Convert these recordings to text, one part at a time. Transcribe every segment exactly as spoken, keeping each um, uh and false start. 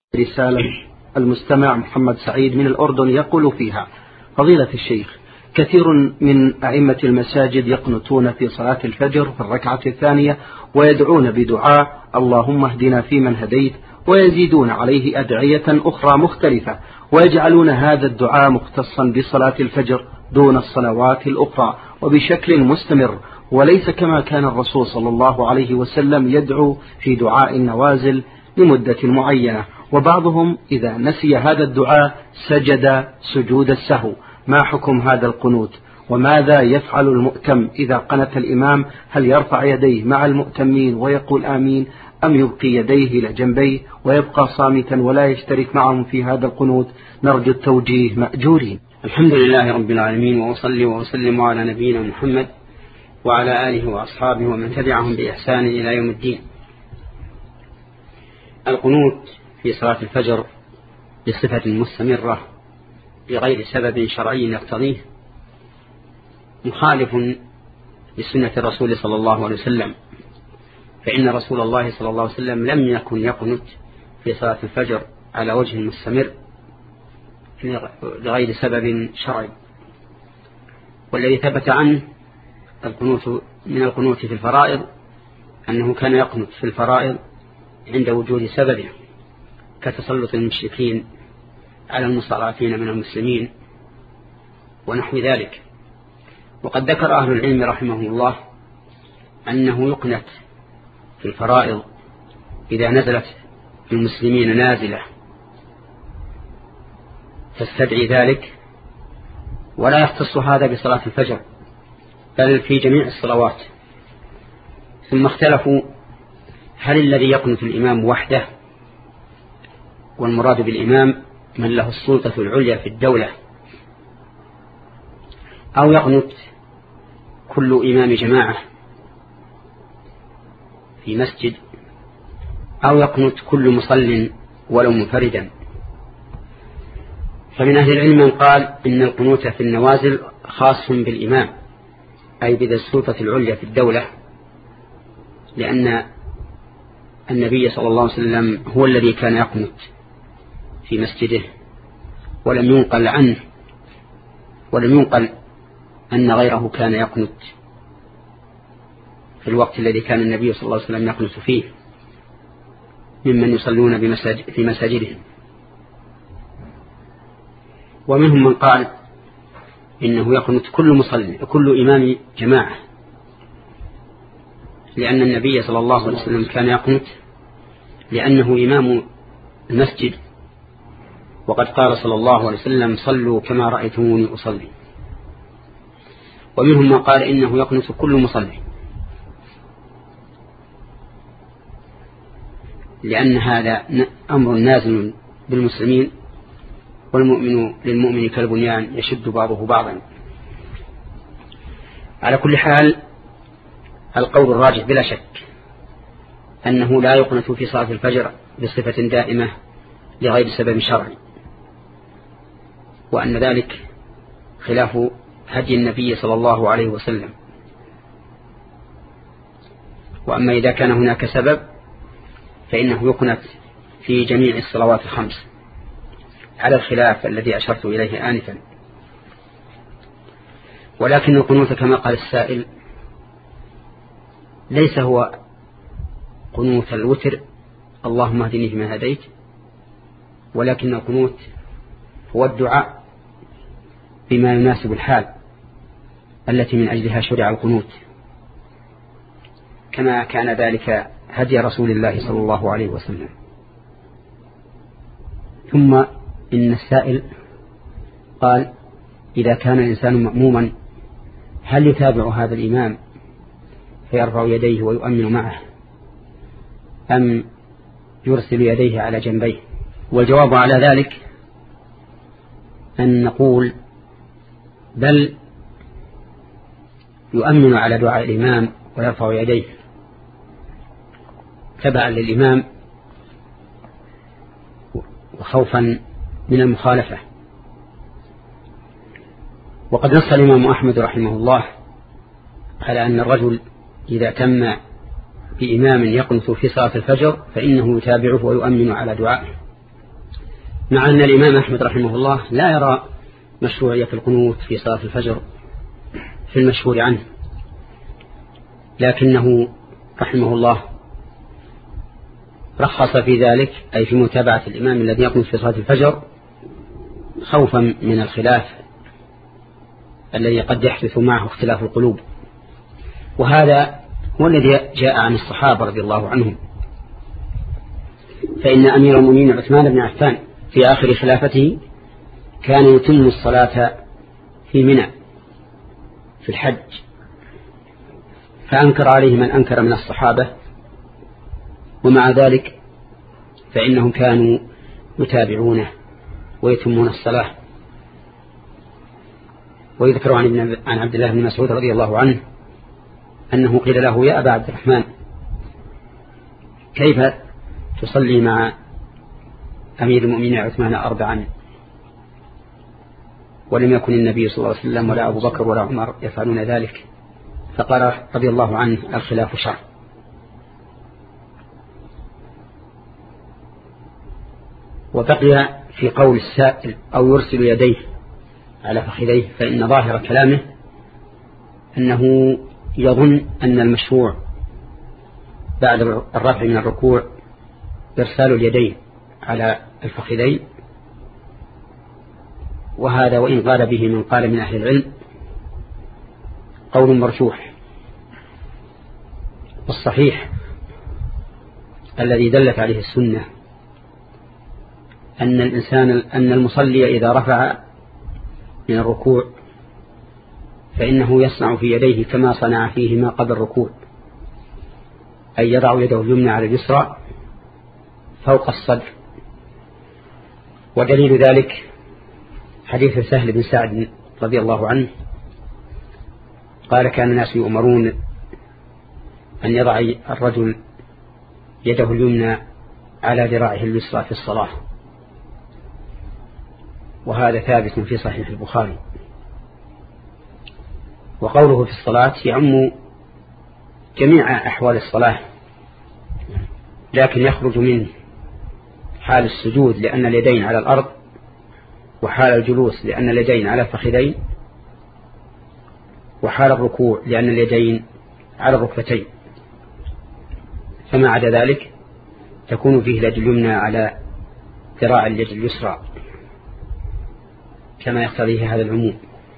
رسالة المستمع محمد سعيد من الأردن يقول فيها: فضيلة الشيخ، كثير من أئمة المساجد يقنتون في صلاة الفجر في الركعة الثانية ويدعون بدعاء اللهم اهدنا فيمن هديت، ويزيدون عليه أدعية أخرى مختلفة، ويجعلون هذا الدعاء مختصا بصلاة الفجر دون الصلوات الأخرى وبشكل مستمر، وليس كما كان الرسول صلى الله عليه وسلم يدعو في دعاء النوازل لمدة معينة. وبعضهم إذا نسي هذا الدعاء سجد سجود السهو. ما حكم هذا القنوت؟ وماذا يفعل المؤتم إذا قنت الإمام؟ هل يرفع يديه مع المؤتمين ويقول آمين، أم يبقي يديه إلى جنبيه ويبقى صامتا ولا يشترك معهم في هذا القنوت؟ نرجو التوجيه مأجورين. الحمد لله رب العالمين، وأصلي وأسلم على نبينا محمد وعلى آله وأصحابه ومن تبعهم بإحسان إلى يوم الدين. القنوت في صلاة الفجر بصفة مستمرة بغير سبب شرعي يقتضيه مخالف لسنة الرسول صلى الله عليه وسلم، فإن رسول الله صلى الله عليه وسلم لم يكن يقنت في صلاة الفجر على وجه مستمر لغير سبب شرعي. والذي ثبت عنه القنوت من القنوت في الفرائض أنه كان يقنت في الفرائض عند وجود سببه، كتسلط المشركين على المستضعفين من المسلمين ونحو ذلك. وقد ذكر أهل العلم رحمهم الله أنه يقنت في الفرائض إذا نزلت المسلمين نازلة تستدعي ذلك، ولا يختص هذا بصلاة الفجر بل في جميع الصلوات. ثم اختلفوا هل الذي يقنت الإمام وحده، والمراد بالإمام من له السلطة العليا في الدولة، أو يقنت كل إمام جماعة في مسجد، أو يقنت كل مصل ولو منفردا. فمن أهل العلم من قال إن القنوت في النوازل خاص بالإمام، أي بذي السلطة العليا في الدولة، لأن النبي صلى الله عليه وسلم هو الذي كان يقنت في مسجده، ولم ينقل عنه ولم ينقل أن غيره كان يقنت في الوقت الذي كان النبي صلى الله عليه وسلم يقنت فيه ممن يصلون بمساجد في مساجدهم. ومنهم من قال إنه يقنت كل مصلي كل إمام جماعة، لأن النبي صلى الله عليه وسلم كان يقنت لأنه إمام المسجد، وقد قال صلى الله عليه وسلم صلوا كما رأيتموني أصلي. ومنهم من قال إنه يقنت كل مصلي، لأن هذا أمر نازل بالمسلمين، والمؤمن للمؤمن كالبنيان يشد بعضه بعضا. على كل حال القول الراجح بلا شك أنه لا يقنت في صلاة الفجر بصفة دائمة لغير سبب شرعي، وأن ذلك خلاف هدي النبي صلى الله عليه وسلم. وأما إذا كان هناك سبب فإنه يقنت في جميع الصلوات الخمس على الخلاف الذي أشرت إليه آنفا. ولكن القنوت كما قال السائل ليس هو قنوت الوتر اللهم اهدني فيما هديت، ولكن القنوت هو الدعاء بما يناسب الحال التي من أجلها شرع القنوت، كما كان ذلك هدي رسول الله صلى الله عليه وسلم. ثم إن السائل قال إذا كان الإنسان مأموما هل يتابع هذا الإمام فيرفع يديه ويؤمن معه، أم يرسل يديه على جنبيه؟ والجواب على ذلك أن نقول بل يؤمن على دعاء الإمام ويرفع يديه تبعا للإمام وخوفا من المخالفة. وقد نص الإمام أحمد رحمه الله على أن الرجل إذا تم بإمام يقنت في صلاة الفجر فإنه يتابعه ويؤمن على دعائه، مع أن الإمام أحمد رحمه الله لا يرى مشروعية القنوت في صلاة الفجر في المشهور عنه، لكنه رحمه الله رخص في ذلك، أي في متابعة الإمام الذي يقنط في صلاة الفجر، خوفا من الخلاف الذي قد يحدث معه اختلاف القلوب. وهذا هو الذي جاء عن الصحابة رضي الله عنهم. فإن أمير المؤمنين عثمان بن عفان في آخر خلافته كان يتم الصلاة في منى في الحج، فأنكر عليه من أنكر من الصحابة، ومع ذلك فإنهم كانوا يتابعونه ويتمون الصلاة. ويذكر عن عبد الله بن مسعود رضي الله عنه أنه قيل له: يا أبا عبد الرحمن، كيف تصلي مع أمير المؤمنين عثمان أربعا ولم يكن النبي صلى الله عليه وسلم ولا أبو بكر ولا عمر يفعلون ذلك؟ فقال رضي الله عنه: الخلاف شر. وبقي في قول السائل: أو يرسل يديه على فخذيه، فإن ظاهر كلامه أنه يظن أن المشروع بعد الرفع من الركوع إرسال اليدين على الفخذين، وهذا وإن قال به من قال من أهل العلم قول مرجوح. والصحيح الذي دلت عليه السنة أن الإنسان أن المصلي إذا رفع من الركوع فإنه يصنع في يديه كما صنع فيهما قبل الركوع، أي يضع يده اليمنى على اليسرى فوق الصدر. ودليل ذلك حديث سهل بن سعد رضي الله عنه قال: كان الناس يؤمرون أن يضع الرجل يده اليمنى على ذراعه اليسرى في الصلاة، وهذا ثابت في صحيح البخاري. وقوله في الصلاة يعم جميع أحوال الصلاة، لكن يخرج منه حال السجود لأن اليدين على الأرض، وحال الجلوس لأن اليدين على الفخذين، وحال الركوع لأن اليدين على الركبتين. فما عدا ذلك تكون فيه اليد اليمنى على ذراع اليد اليسرى كما يقتضيه هذا العموم.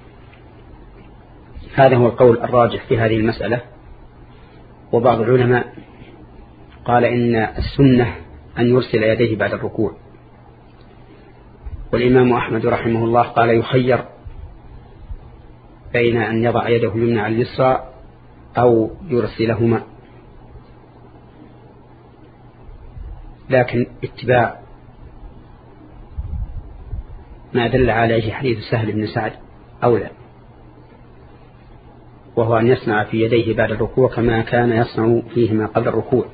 هذا هو القول الراجح في هذه المسألة. وبعض العلماء قال إن السنة أن يرسل يديه بعد الركوع، والإمام أحمد رحمه الله قال يخير بين أن يضع يده اليمنى على اليسرى أو يرسلهما، لكن اتباع ما دل عليه حديث سهل بن سعد أولى، وهو أن يصنع في يديه بعد الركوع كما كان يصنع فيهما قبل الركوع.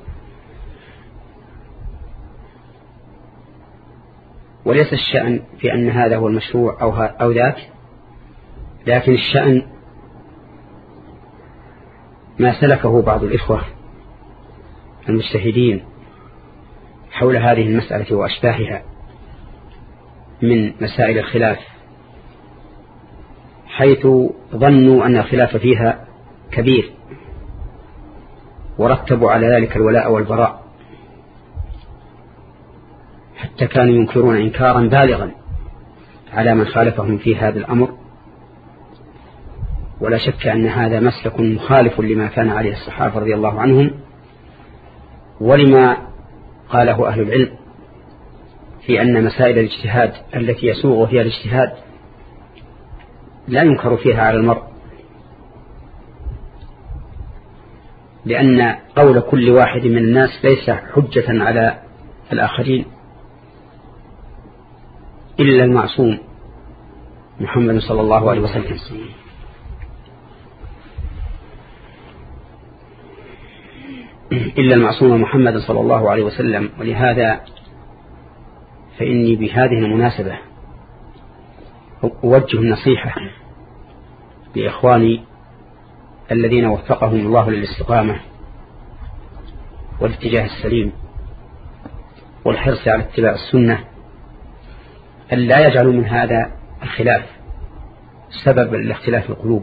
وليس الشأن في أن هذا هو المشروع أو, أو ذاك، لكن الشأن ما سلكه بعض الإخوة المجتهدين حول هذه المسألة وأشباهها من مسائل الخلاف، حيث ظنوا أن الخلاف فيها كبير ورتبوا على ذلك الولاء والبراء، حتى كانوا ينكرون إنكارا بالغا على من خالفهم في هذا الأمر. ولا شك أن هذا مسلك مخالف لما كان عليه الصحابة رضي الله عنهم، ولما قاله أهل العلم في أن مسائل الاجتهاد التي يسوغ فيها الاجتهاد لا ينكر فيها على المرء، لأن قول كل واحد من الناس ليس حجة على الآخرين إلا المعصوم محمد صلى الله عليه وسلم. إلا المعصوم محمد صلى الله عليه وسلم. ولهذا فإني بهذه المناسبة أوجه النصيحة لإخواني الذين وفقهم الله للاستقامة والاتجاه السليم والحرص على اتباع السنة، أن لا يجعلوا من هذا الخلاف سبب لاختلاف القلوب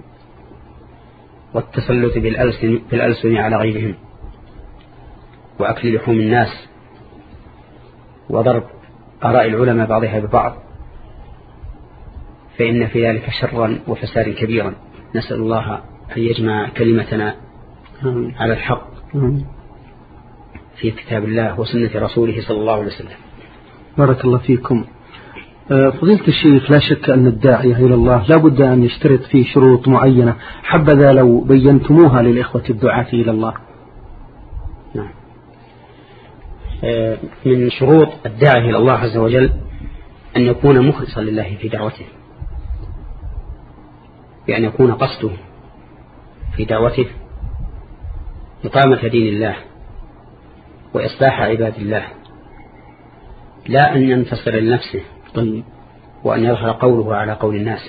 والتسلط بالألسن, بالألسن على غيرهم وأكل لحوم الناس وضرب آراء العلماء بعضها ببعض، فإن في ذلك شرا وفسادا كبيرا. نسأل الله أن يجمع كلمتنا على الحق في كتاب الله وسنة رسوله صلى الله عليه وسلم. بارك الله فيكم. فضيلة الشيخ، لا شك أن الداعية إلى الله لا بد أن يشترط فيه شروط معينة، حبذا لو بينتموها للإخوة الدعاة إلى الله. نعم. من شروط الداعية إلى الله عز وجل أن يكون مخلصا لله في دعوته، بأن يكون قصده في دعوته إقامة دين الله وإصلاح عباد الله، لا أن ينتصر لنفسه وأن يظهر قوله على قول الناس،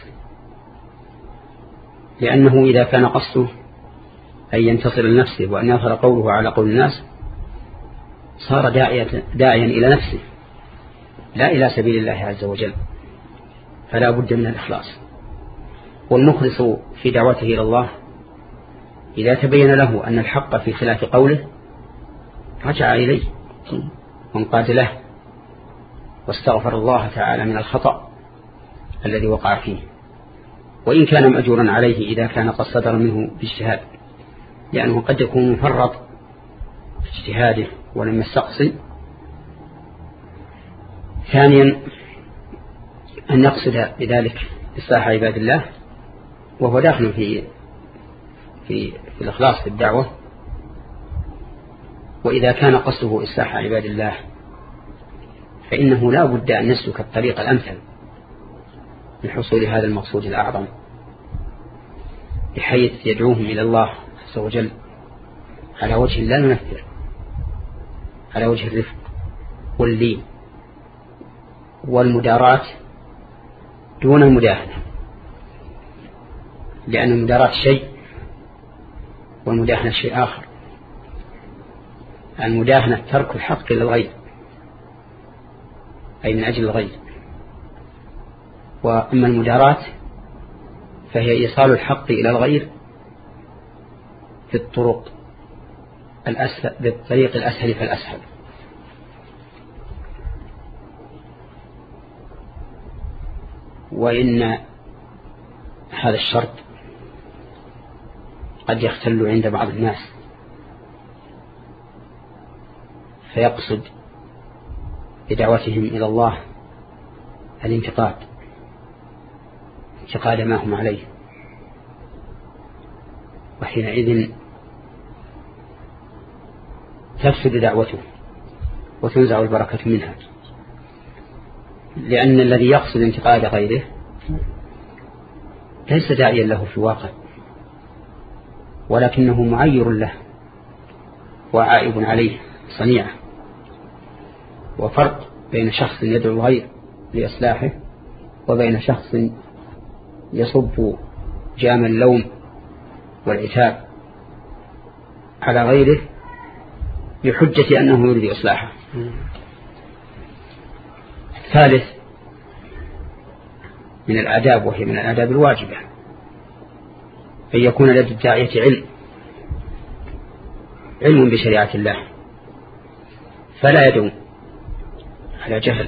لأنه إذا كان قصده أن ينتصر لنفسه وأن يظهر قوله على قول الناس صار داعيا, داعيا إلى نفسه لا إلى سبيل الله عز وجل، فلا بد من الإخلاص. والمخلص في دعوته إلى الله إذا تبين له أن الحق في خلاف قوله رجع إليه وانقاد له واستغفر الله تعالى من الخطأ الذي وقع فيه، وإن كان مأجورا عليه إذا كان قد صدر منه باجتهاد، لأنه قد يكون مفرط في اجتهاده ولم يستقصي. ثانيا أن يقصد بذلك إصلاح عباد الله، وهو داخل في في, في الإخلاص في الدعوة. وإذا كان قصده إصلاح عباد الله فإنه لا بد أن يسلك الطريق الأمثل لحصول هذا المقصود الأعظم، بحيث يدعوهم إلى الله عز وجل على وجه لا ينفر، على وجه الرفق واللين والمداراة دون المداهنة، لأن المداراة شيء والمداهنة شيء آخر. المداهنة ترك الحق للغير، أي من أجل الغير، وأما المداراة فهي إيصال الحق إلى الغير في الطرق الأسهل، بالطريق الأسهل فالأسهل. وإن هذا الشرط قد يختل عند بعض الناس فيقصد بدعوتهم إلى الله الانتقاد، انتقاد ما هم عليه، وحينئذ تفسد دعوته وتنزع البركة منها، لأن الذي يقصد انتقاد غيره ليس داعيا له في الواقع، ولكنه معير له وعائب عليه صنيعه. وفرق بين شخص يدعو الغير لإصلاحه وبين شخص يصب جام اللوم والعتاب على غيره بحجة أنه يريد إصلاحه. ثالث من الآداب، وهي من الآداب الواجبة، أن يكون لدى الداعية علم علم بشريعة الله، فلا يدعو على جهل،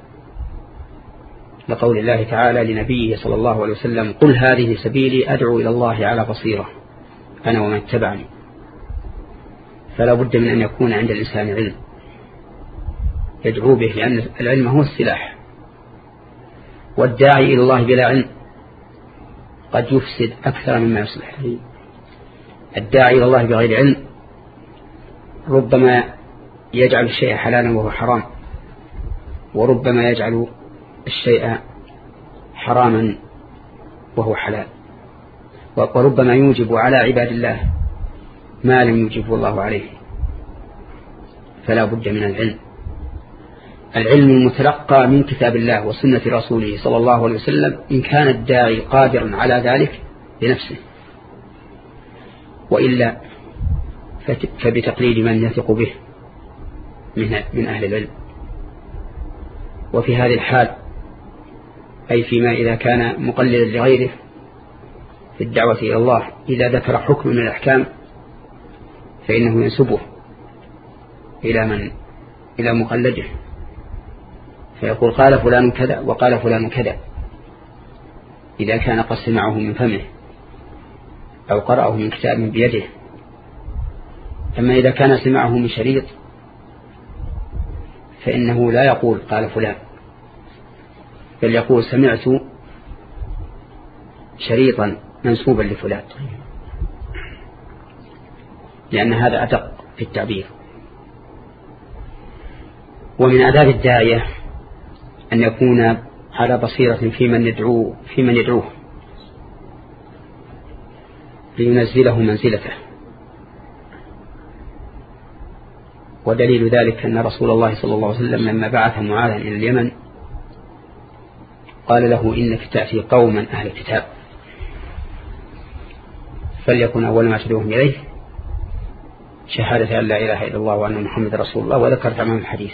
لقول الله تعالى لنبيه صلى الله عليه وسلم: قل هذه سبيلي أدعو إلى الله على بصيرة أنا ومن اتبعني. فلا بد من أن يكون عند الإنسان علم يدعو به، لأن العلم هو السلاح، والداعي إلى الله بلا علم قد يفسد أكثر مما يصلح. الداعي إلى الله بغير علم ربما يجعل الشيء حلالا وهو حرام، وربما يجعل الشيء حراما وهو حلال، وربما يوجب على عباد الله ما لم يوجبه الله عليه. فلا بد من العلم، العلم المتلقى من كتاب الله وسنة رسوله صلى الله عليه وسلم، إن كان الداعي قادرا على ذلك بنفسه، وإلا فبتقليد من يثق به من أهل العلم. وفي هذه الحال أي فيما إذا كان مقلدا لغيره في الدعوة إلى الله إذا ذكر حكم من الأحكام فإنه ينسبه إلى من إلى مقلده، فيقول قال فلان كذا وقال فلان كذا إذا كان قد سمعه من فمه أو قرأه من كتاب بيده. أما إذا كان سمعه من شريط فإنه لا يقول قال فلان، بل يقول سمعت شريطا منسوبا لفلان، لأن هذا أدق في التعبير. ومن آداب الداعية أن يكون على بصيرة في من يدعوه في من يدعوه لينزله منزلته. ودليل ذلك أن رسول الله صلى الله عليه وسلم لما بعث معاذا إلى اليمن قال له إنك تأتي قوما أهل الكتاب فليكن أول ما تدعوهم إليه شهادة أن لا إله إلا الله وأن محمد رسول الله، وذكر تمام الحديث.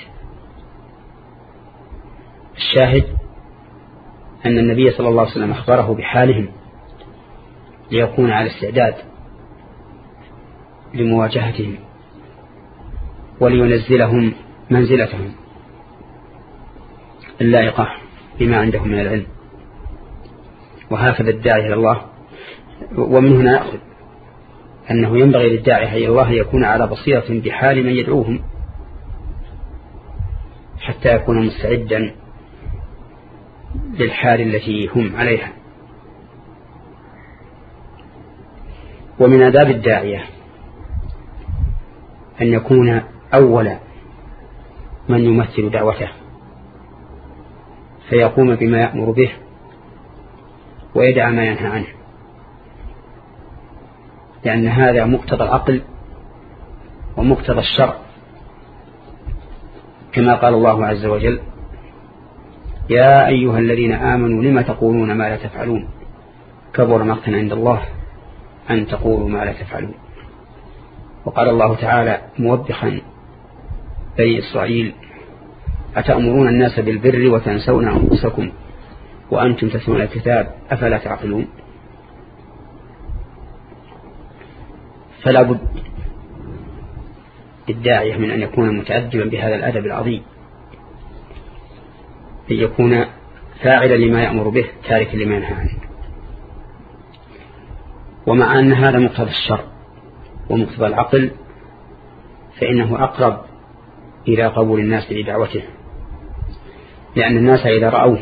الشاهد أن النبي صلى الله عليه وسلم أخبره بحالهم ليكون على استعداد لمواجهتهم ولينزلهم منزلتهم اللائقة بما عندهم من العلم. وهكذا الداعي إلى الله. ومن هنا نأخذ أنه ينبغي للداعي إلى الله يكون على بصيرة بحال من يدعوهم حتى يكون مستعدا للحال التي هم عليها. ومن آداب الداعية أن يكون أول من يمثل دعوته فيقوم بما يأمر به ويدع ما ينهى عنه، لأن هذا مقتضى العقل ومقتضى الشرع، كما قال الله عز وجل يا أيها الذين آمنوا لما تقولون ما لا تفعلون كبر مقتا عند الله أن تقولوا ما لا تفعلون. وقال الله تعالى موبخا بني إسرائيل أتأمرون الناس بالبر وتنسون أنفسكم وأنتم تتلون الكتاب أفلا تعقلون. فلا بد للداعية من أن يكون متأدبا بهذا الأدب العظيم، أن يكون فاعلا لما يأمر به تاركا لما ينهى عنه. ومع أن هذا مقتضى الشرع ومقتضى العقل فإنه أقرب إلى قبول الناس لدعوته، لأن الناس إذا رأوه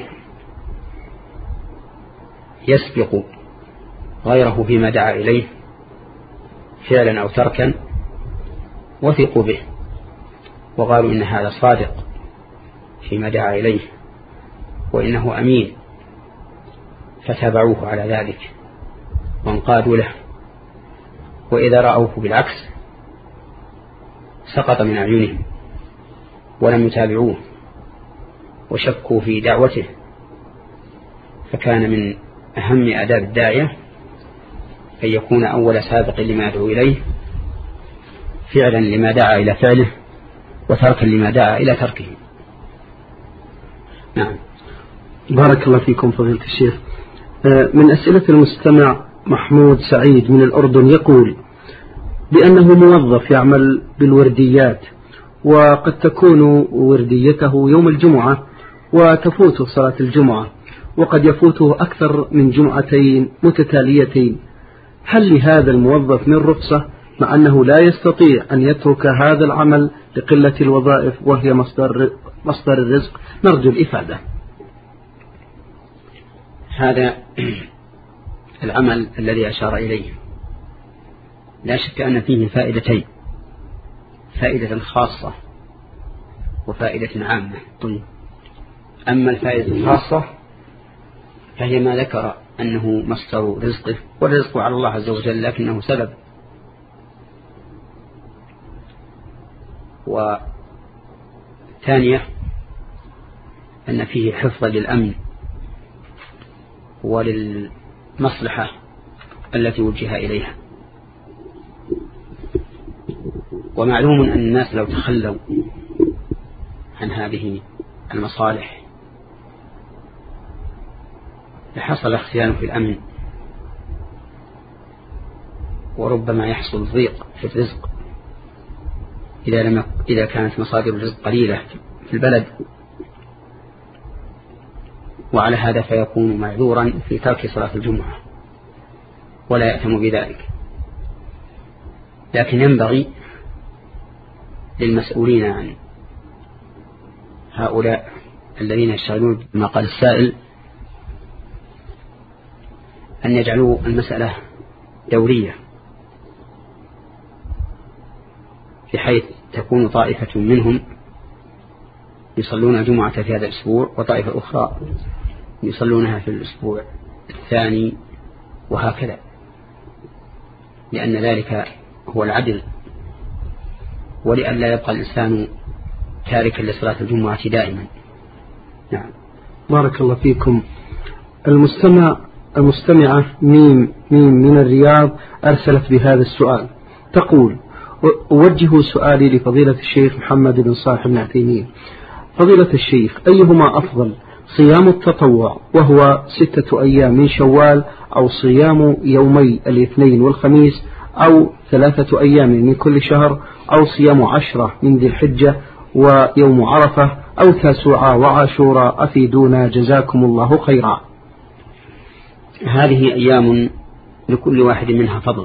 يسبق غيره فيما دعا إليه فعلا أو تركا وثقوا به وقالوا إن هذا صادق فيما دعا إليه وإنه أمين، فتابعوه على ذلك وانقادوا له. وإذا رأوه بالعكس سقط من أعينهم ولم يتابعوه وشكوا في دعوته. فكان من أهم آداب الداعية أن يكون أول سابق لما يدعو إليه فعلا لما دعا إلى فعله وتركا لما دعا إلى تركه. نعم. بارك الله فيكم فضيلة الشيخ. من أسئلة المستمع محمود سعيد من الأردن يقول بأنه موظف يعمل بالورديات وقد تكون ورديته يوم الجمعة وتفوته صلاة الجمعة وقد يفوته أكثر من جمعتين متتاليتين، هل لهذا الموظف من رخصة مع أنه لا يستطيع أن يترك هذا العمل لقلة الوظائف وهي مصدر, مصدر الرزق؟ نرجو الإفادة. هذا العمل الذي أشار إليه لا شك أن فيه فائدتين، فائدة خاصة وفائدة عامة. طيب. أما الفائدة الخاصة فهي ما ذكر أنه مصدر رزقه، والرزق على الله عز وجل لكنه سبب. وثانية أن فيه حفظ للأمن وللمصلحة التي وجه إليها. ومعلوم أن الناس لو تخلوا عن هذه المصالح لحصل اختيان في الأمن، وربما يحصل ضيق في الرزق إذا, لم إذا كانت مصادر الرزق قليلة في البلد، وعلى هذا فيكون معذورا في ترك صلاة الجمعة ولا يأثم بذلك. لكن ينبغي للمسؤولين عن هؤلاء الذين يشتغلون بما قال السائل أن يجعلوا المسألة دورية، بحيث تكون طائفة منهم يصلون الجمعة في هذا الأسبوع وطائفة أخرى يصلونها في الأسبوع الثاني، وهكذا، لأن ذلك هو العدل، ولئلا يبقى الإنسان تاركا لصلاة الجمعة دائما. نعم. بارك الله فيكم. المستمع المستمعة ميم ميم من الرياض أرسلت بهذا السؤال، تقول: أوجه سؤالي لفضيلة الشيخ محمد بن صالح بن عثيمين. فضيلة الشيخ، أيهما أفضل، صيام التطوع وهو ستة أيام من شوال، أو صيام يومي الاثنين والخميس، أو ثلاثة أيام من كل شهر، أو صيام عشرة من ذي الحجة ويوم عرفة، أو تاسوعة وعاشوراء؟ أفيدونا جزاكم الله خيرا. هذه أيام لكل واحد منها فضل،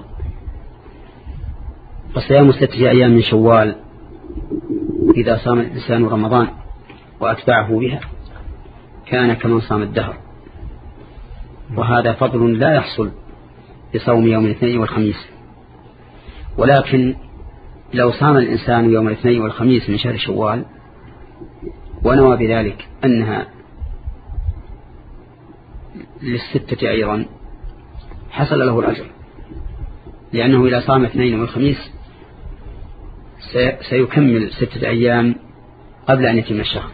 فصيام ستة أيام من شوال إذا صام الإنسان رمضان وأتبعه بها كان كمن صام الدهر، وهذا فضل لا يحصل بصوم يوم الاثنين والخميس. ولكن لو صام الإنسان يوم الاثنين والخميس من شهر شوال ونوى بذلك أنها للستة أيضا حصل له الأجر، لأنه إذا صام اثنين والخميس سيكمل ستة أيام قبل أن يتم الشهر.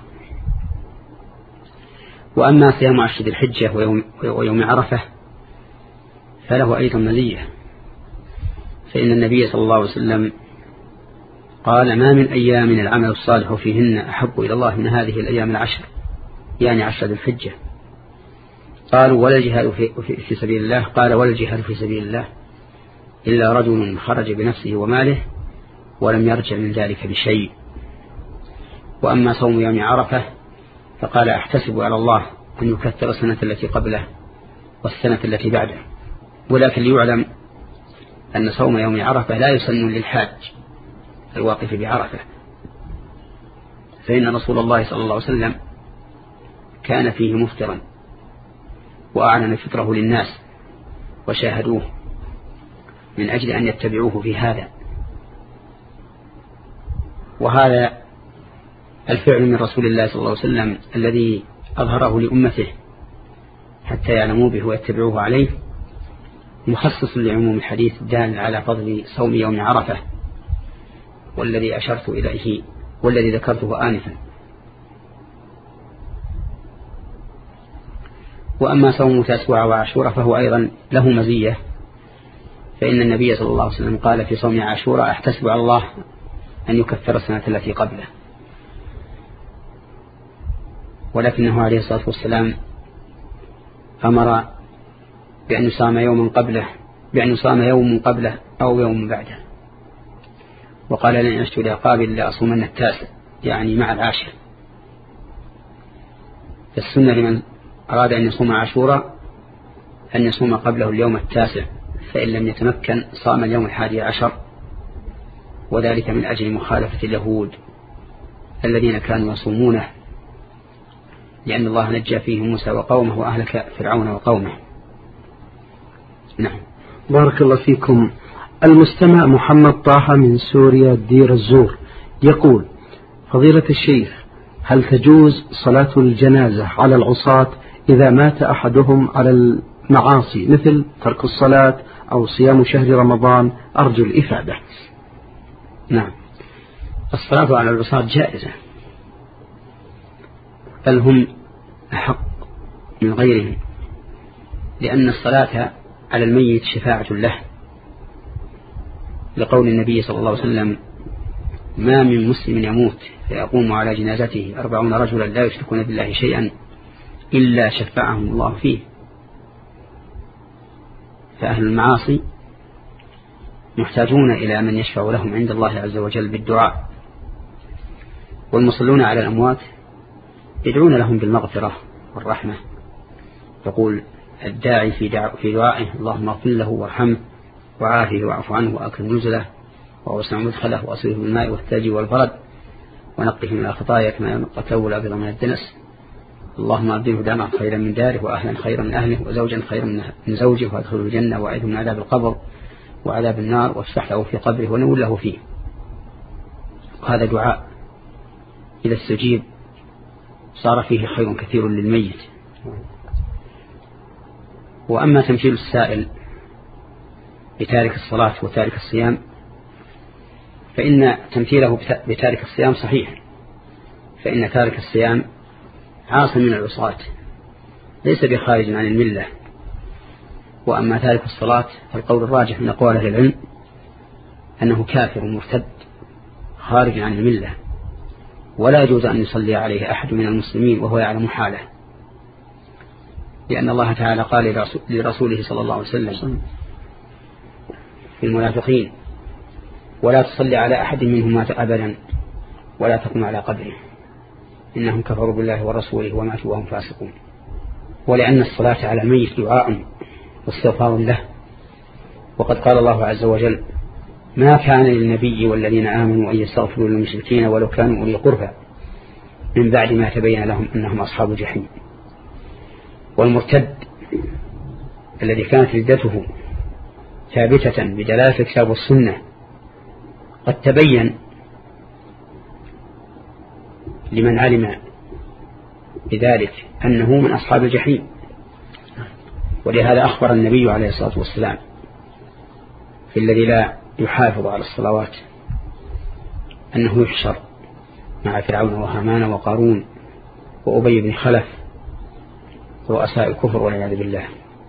وأما صيام عشر ذي الحجة ويوم, ويوم عرفة فله أيضا مزية، فإن النبي صلى الله عليه وسلم قال: ما من أيام العمل الصالح فيهن أحب إلى الله من هذه الأيام العشر، يعني عشر ذي الحجة. قالوا: ولا الجهاد في, في سبيل الله؟ قال: ولا الجهاد في سبيل الله إلا رجل خرج بنفسه وماله ولم يرجع من ذلك بشيء. وأما صوم يوم عرفة فقال: أحتسب على الله أن يكثر السنة التي قبله والسنة التي بعده. ولكن ليعلم أن صوم يوم عرفة لا يسن للحاج الواقف بعرفة، فإن رسول الله صلى الله عليه وسلم كان فيه مفطرا وأعلن فطره للناس وشاهدوه من أجل أن يتبعوه في هذا. وهذا الفعل من رسول الله صلى الله عليه وسلم الذي أظهره لأمته حتى يعلموا به ويتبعوه عليه مخصص لعموم الحديث الدال على فضل صوم يوم عرفة، والذي أشرت إليه والذي ذكرته آنفا. وأما صوم تاسوعة وعاشوراء فهو أيضا له مزية، فإن النبي صلى الله عليه وسلم قال في صوم عاشوراء: أحتسب على الله أن يكفر السنة التي قبله. ولكنه عليه الصلاة والسلام أمر بأن يصام يوما قبله بأن يصام يوم قبله أو يوم بعده، وقال: لن أشهد قابل لأصومن التاسع، يعني مع العاشر. فالسنة لمن أراد أن يصوم عاشوراء أن يصوم قبله اليوم التاسع، فإن لم يتمكن صام اليوم الحادي عشر، وذلك من أجل مخالفة اليهود الذين كانوا يصومونه، لأن الله نجى فيه موسى وقومه وأهلك فرعون وقومه. نعم. بارك الله فيكم. المستمع محمد طه من سوريا دير الزور يقول: فضيلة الشيخ، هل تجوز صلاة الجنازة على العصاة إذا مات أحدهم على المعاصي مثل ترك الصلاة أو صيام شهر رمضان؟ أرجو الإفادة. نعم، الصلاة على العصاة جائزة، بل هم أحق من غيرهم، لأن الصلاة على الميت شفاعة له، لقول النبي صلى الله عليه وسلم: ما من مسلم يموت فيقوم على جنازته أربعون رجلا لا يشركون بالله شيئا إلا شفعهم الله فيه فأهل المعاصي محتاجون إلى من يشفع لهم عند الله عز وجل بالدعاء، والمصلون على الأموات يدعون لهم بالمغفرة والرحمة. يقول الداعي في دعائه اللهم اغفر له وارحمه وعافه واعف عنه وأكرم نزله ووسع مدخله وأصله بالماء والثلج والبرد ونقه من الخطايا كما ينقى الثوب الأبيض من الدنس. اللهم أبدله دارا خيرا من داره وأهلا خيرا من أهله وزوجا خيرا من زوجه وأدخله الجنة وأعذه من عذاب القبر وعذاب النار وافتح له في قبره ونور له فيه. وهذا دعاء إذا استجيب صار فيه خير كثير للميت. وأما تمثيل السائل بتارك الصلاة وتارك الصيام فإن تمثيله بتارك الصيام صحيح، فإن تارك الصيام عاص من العصاة ليس بخارج عن الملة. وأما تارك الصلاة فالقول الراجح من أقوال أهل العلم أنه كافر مرتد خارج عن الملة، ولا يجوز أن يصلي عليه أحد من المسلمين وهو يعلم حاله، لأن الله تعالى قال لرسوله صلى الله عليه وسلم في المنافقين ولا تصلي على أحد منهم مات أبدا ولا تقم على قبره إنهم كفروا بالله ورسوله وماتوا وهم فاسقون. ولأن الصلاة على الميت دعاء واستغفار له، وقد قال الله عز وجل ما كان للنبي والذين آمنوا أن يستغفروا للمشركين ولو كانوا أولي قربى من بعد ما تبين لهم أنهم أصحاب الجحيم. والمرتد الذي كانت ردته ثابتة بدلالة الكتاب والسنة قد تبين لمن علم بذلك أنه من أصحاب الجحيم، ولهذا أخبر النبي عليه الصلاة والسلام في الذي لا يحافظ على الصلوات أنه يحشر مع فرعون وهامان وقارون وأبي بن خلف رؤساء الكفر والعياذ بالله.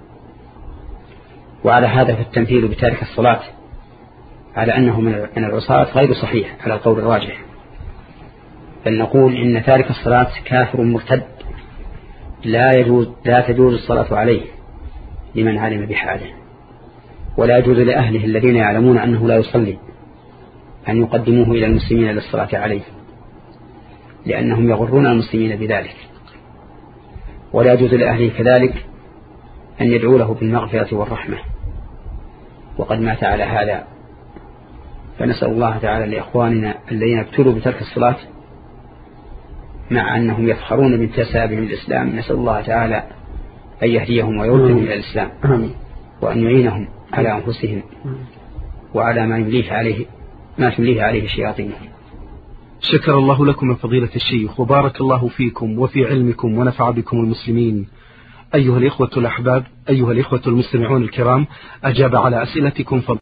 وعلى هذا فالتمثيل بتارك الصلاة على أنه من العصاة غير صحيح على القول الراجح، بل نقول إن تارك الصلاة كافر مرتد لا يجوز لا تجوز الصلاة عليه لمن علم بحاله، ولا يجوز لأهله الذين يعلمون أنه لا يصلي أن يقدموه إلى المسلمين للصلاة عليه، لأنهم يغرون المسلمين بذلك. ولا يجوز لأهله كذلك أن يدعو له بالمغفرة والرحمة، وقد مات على هذا. فنسأل الله تعالى لإخواننا الذين ابتلوا بترك الصلاة مع أنهم يفخرون بانتسابهم للإسلام، نسأل الله تعالى أن يهديهم ويردهم إلى الإسلام، وأن يعينهم على أنفسهم وعلى ما يمليه عليه ما تمليه عليه الشياطين. شكر الله لكم من فضيلة الشيخ، وبارك الله فيكم وفي علمكم ونفع بكم المسلمين. أيها الإخوة الأحباب، أيها الإخوة المستمعون الكرام، أجاب على أسئلتكم